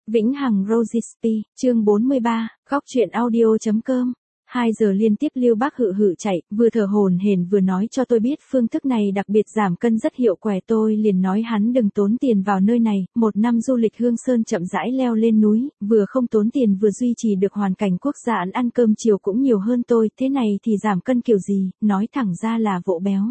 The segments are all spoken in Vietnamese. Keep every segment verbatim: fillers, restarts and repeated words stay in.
Vĩnh Hằng Rogispi, chương bốn mươi ba, góc truyện audio.com. Hai giờ liên tiếp Lưu Bác hự hự chạy, vừa thở hổn hển vừa nói cho tôi biết phương thức này đặc biệt giảm cân rất hiệu quả. Tôi liền nói hắn đừng tốn tiền vào nơi này, một năm du lịch Hương Sơn chậm rãi leo lên núi, vừa không tốn tiền vừa duy trì được hoàn cảnh quốc gia, ăn ăn cơm chiều cũng nhiều hơn tôi, thế này thì giảm cân kiểu gì, nói thẳng ra là vỗ béo.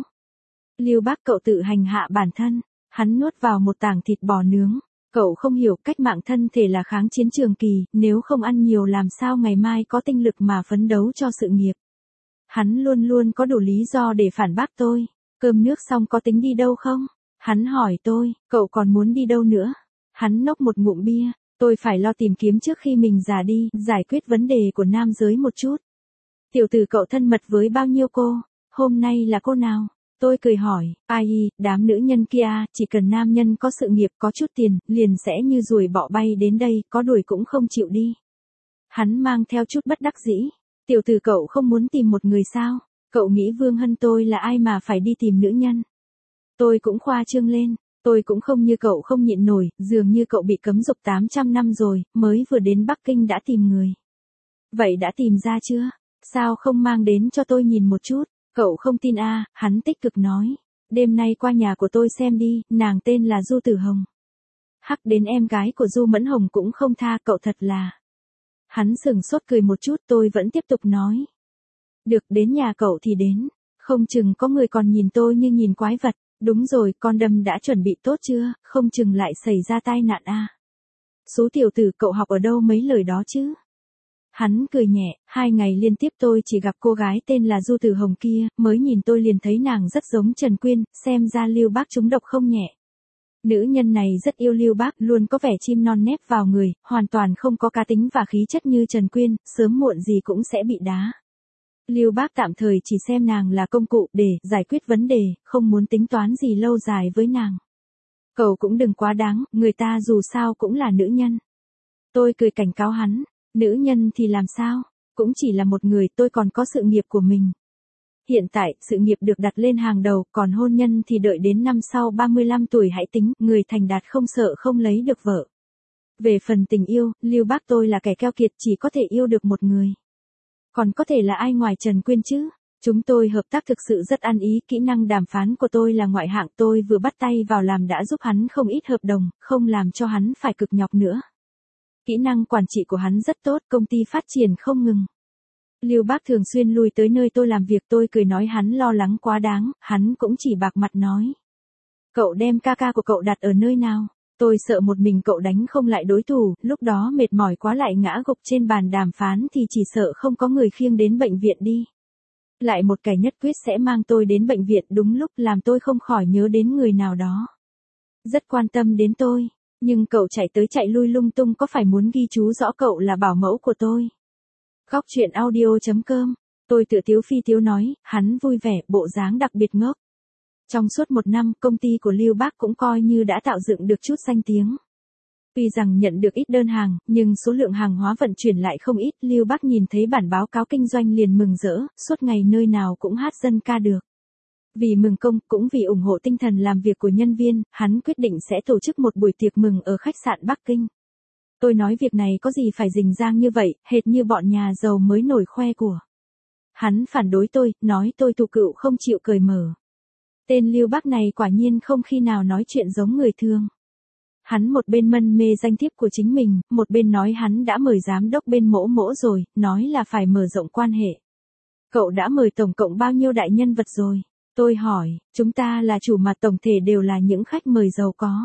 Lưu Bác cậu tự hành hạ bản thân, hắn nuốt vào một tảng thịt bò nướng. Cậu không hiểu cách mạng thân thể là kháng chiến trường kỳ, nếu không ăn nhiều làm sao ngày mai có tinh lực mà phấn đấu cho sự nghiệp. Hắn luôn luôn có đủ lý do để phản bác tôi. Cơm nước xong có tính đi đâu không? Hắn hỏi tôi, cậu còn muốn đi đâu nữa? Hắn nốc một ngụm bia, tôi phải lo tìm kiếm trước khi mình già đi, giải quyết vấn đề của nam giới một chút. Tiểu tử cậu thân mật với bao nhiêu cô? Hôm nay là cô nào? Tôi cười hỏi, ai, đám nữ nhân kia, chỉ cần nam nhân có sự nghiệp có chút tiền, liền sẽ như ruồi bọ bay đến đây, có đuổi cũng không chịu đi. Hắn mang theo chút bất đắc dĩ, tiểu tử cậu không muốn tìm một người sao, cậu nghĩ Vương Hân tôi là ai mà phải đi tìm nữ nhân. Tôi cũng khoa trương lên, tôi cũng không như cậu không nhịn nổi, dường như cậu bị cấm dục tám trăm năm rồi, mới vừa đến Bắc Kinh đã tìm người. Vậy đã tìm ra chưa? Sao không mang đến cho tôi nhìn một chút? Cậu không tin à, hắn tích cực nói. Đêm nay qua nhà của tôi xem đi, nàng tên là Du Tử Hồng. Hắc đến em gái của Du Mẫn Hồng cũng không tha, cậu thật là. Hắn sừng sốt cười một chút, tôi vẫn tiếp tục nói. Được, đến nhà cậu thì đến. Không chừng có người còn nhìn tôi như nhìn quái vật. Đúng rồi, con đâm đã chuẩn bị tốt chưa, không chừng lại xảy ra tai nạn à. Số tiểu tử cậu học ở đâu mấy lời đó chứ? Hắn cười nhẹ, hai ngày liên tiếp tôi chỉ gặp cô gái tên là Du Tử Hồng kia, mới nhìn tôi liền thấy nàng rất giống Trần Quyên, xem ra Lưu Bác trúng độc không nhẹ. Nữ nhân này rất yêu Lưu Bác, luôn có vẻ chim non nép vào người, hoàn toàn không có cá tính và khí chất như Trần Quyên, sớm muộn gì cũng sẽ bị đá. Lưu Bác tạm thời chỉ xem nàng là công cụ để giải quyết vấn đề, không muốn tính toán gì lâu dài với nàng. Cậu cũng đừng quá đáng, người ta dù sao cũng là nữ nhân. Tôi cười cảnh cáo hắn. Nữ nhân thì làm sao? Cũng chỉ là một người, tôi còn có sự nghiệp của mình. Hiện tại, sự nghiệp được đặt lên hàng đầu, còn hôn nhân thì đợi đến năm sau ba mươi lăm tuổi hãy tính, người thành đạt không sợ không lấy được vợ. Về phần tình yêu, Lưu Bác tôi là kẻ keo kiệt, chỉ có thể yêu được một người. Còn có thể là ai ngoài Trần Quyên chứ? Chúng tôi hợp tác thực sự rất ăn ý, kỹ năng đàm phán của tôi là ngoại hạng, tôi vừa bắt tay vào làm đã giúp hắn không ít hợp đồng, không làm cho hắn phải cực nhọc nữa. Kỹ năng quản trị của hắn rất tốt, công ty phát triển không ngừng. Lưu Bác thường xuyên lui tới nơi tôi làm việc, tôi cười nói hắn lo lắng quá đáng, hắn cũng chỉ bạc mặt nói. Cậu đem ca ca của cậu đặt ở nơi nào? Tôi sợ một mình cậu đánh không lại đối thủ, lúc đó mệt mỏi quá lại ngã gục trên bàn đàm phán thì chỉ sợ không có người khiêng đến bệnh viện đi. Lại một kẻ nhất quyết sẽ mang tôi đến bệnh viện đúng lúc làm tôi không khỏi nhớ đến người nào đó. Rất quan tâm đến tôi. Nhưng cậu chạy tới chạy lui lung tung có phải muốn ghi chú rõ cậu là bảo mẫu của tôi? Góc truyện audio.com. Tôi tự tiếu phi tiếu nói, hắn vui vẻ, bộ dáng đặc biệt ngốc. Trong suốt một năm, công ty của Lưu Bác cũng coi như đã tạo dựng được chút danh tiếng. Tuy rằng nhận được ít đơn hàng, nhưng số lượng hàng hóa vận chuyển lại không ít. Lưu Bác nhìn thấy bản báo cáo kinh doanh liền mừng rỡ, suốt ngày nơi nào cũng hát dân ca được. Vì mừng công, cũng vì ủng hộ tinh thần làm việc của nhân viên, hắn quyết định sẽ tổ chức một buổi tiệc mừng ở khách sạn Bắc Kinh. Tôi nói việc này có gì phải rình rang như vậy, hệt như bọn nhà giàu mới nổi khoe của. Hắn phản đối tôi, nói tôi tù cựu không chịu cởi mở. Tên Lưu Bác này quả nhiên không khi nào nói chuyện giống người thường. Hắn một bên mân mê danh thiếp của chính mình, một bên nói hắn đã mời giám đốc bên mỗ mỗ rồi, nói là phải mở rộng quan hệ. Cậu đã mời tổng cộng bao nhiêu đại nhân vật rồi? Tôi hỏi, chúng ta là chủ mà tổng thể đều là những khách mời giàu có.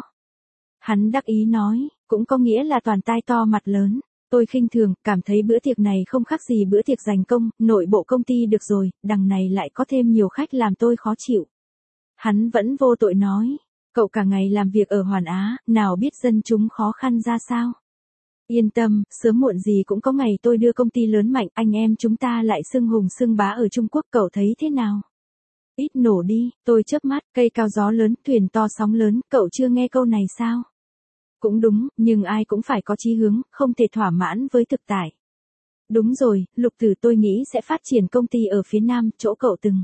Hắn đắc ý nói, cũng có nghĩa là toàn tai to mặt lớn. Tôi khinh thường, cảm thấy bữa tiệc này không khác gì bữa tiệc giành công, nội bộ công ty được rồi, đằng này lại có thêm nhiều khách làm tôi khó chịu. Hắn vẫn vô tội nói, cậu cả ngày làm việc ở Hoàn Á, nào biết dân chúng khó khăn ra sao. Yên tâm, sớm muộn gì cũng có ngày tôi đưa công ty lớn mạnh, anh em chúng ta lại xưng hùng xưng bá ở Trung Quốc, cậu thấy thế nào? Ít nổ đi, tôi chớp mắt, cây cao gió lớn, thuyền to sóng lớn, cậu chưa nghe câu này sao? Cũng đúng, nhưng ai cũng phải có chí hướng, không thể thỏa mãn với thực tại. Đúng rồi, Lục Tử tôi nghĩ sẽ phát triển công ty ở phía Nam, chỗ cậu từng.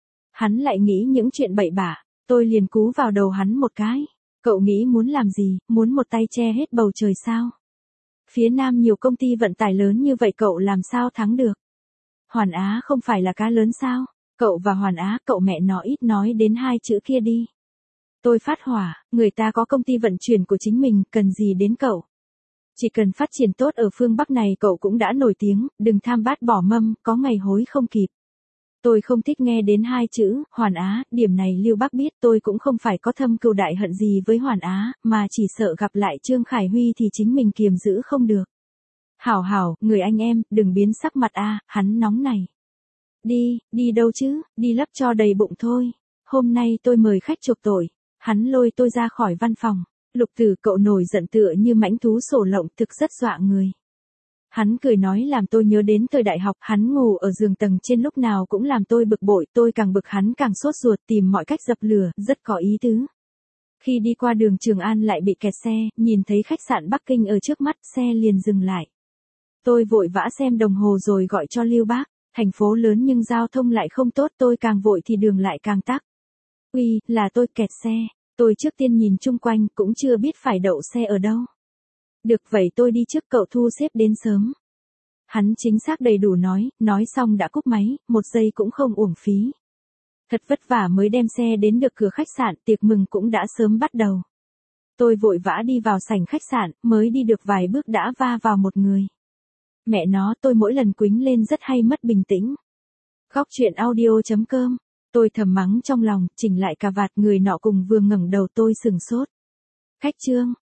Hắn lại nghĩ những chuyện bậy bạ, tôi liền cú vào đầu hắn một cái. Cậu nghĩ muốn làm gì, muốn một tay che hết bầu trời sao? Phía Nam nhiều công ty vận tải lớn như vậy cậu làm sao thắng được? Hoàn Á không phải là cá lớn sao? Cậu và Hoàn Á, cậu mẹ nó ít nói đến hai chữ kia đi. Tôi phát hỏa, người ta có công ty vận chuyển của chính mình, cần gì đến cậu? Chỉ cần phát triển tốt ở phương Bắc này cậu cũng đã nổi tiếng, đừng tham bát bỏ mâm, có ngày hối không kịp. Tôi không thích nghe đến hai chữ, Hoàn Á, điểm này Lưu Bác biết, tôi cũng không phải có thâm cừu đại hận gì với Hoàn Á, mà chỉ sợ gặp lại Trương Khải Huy thì chính mình kiềm giữ không được. Hảo hảo, người anh em, đừng biến sắc mặt a, hắn nóng này. Đi, đi đâu chứ, đi lấp cho đầy bụng thôi. Hôm nay tôi mời khách chuộc tội. Hắn lôi tôi ra khỏi văn phòng. Lục Tử, cậu nổi giận tựa như mãnh thú sổ lộng, thực rất dọa người. Hắn cười nói làm tôi nhớ đến thời đại học, hắn ngủ ở giường tầng trên lúc nào cũng làm tôi bực bội, tôi càng bực hắn càng sốt ruột tìm mọi cách dập lửa, rất có ý tứ. Khi đi qua đường Trường An lại bị kẹt xe, nhìn thấy khách sạn Bắc Kinh ở trước mắt, xe liền dừng lại. Tôi vội vã xem đồng hồ rồi gọi cho Lưu Bác, thành phố lớn nhưng giao thông lại không tốt, tôi càng vội thì đường lại càng tắc. Uy, là tôi kẹt xe, tôi trước tiên nhìn chung quanh cũng chưa biết phải đậu xe ở đâu. Được vậy tôi đi trước, cậu thu xếp đến sớm. Hắn chính xác đầy đủ nói, nói xong đã cúp máy, một giây cũng không uổng phí. Thật vất vả mới đem xe đến được cửa khách sạn, tiệc mừng cũng đã sớm bắt đầu. Tôi vội vã đi vào sảnh khách sạn, mới đi được vài bước đã va vào một người. Mẹ nó, tôi mỗi lần quýnh lên rất hay mất bình tĩnh. Góc truyện audio chấm com. Tôi thầm mắng trong lòng, chỉnh lại cà vạt, người nọ cùng vừa ngẩng đầu tôi sừng sốt. Khách Trương,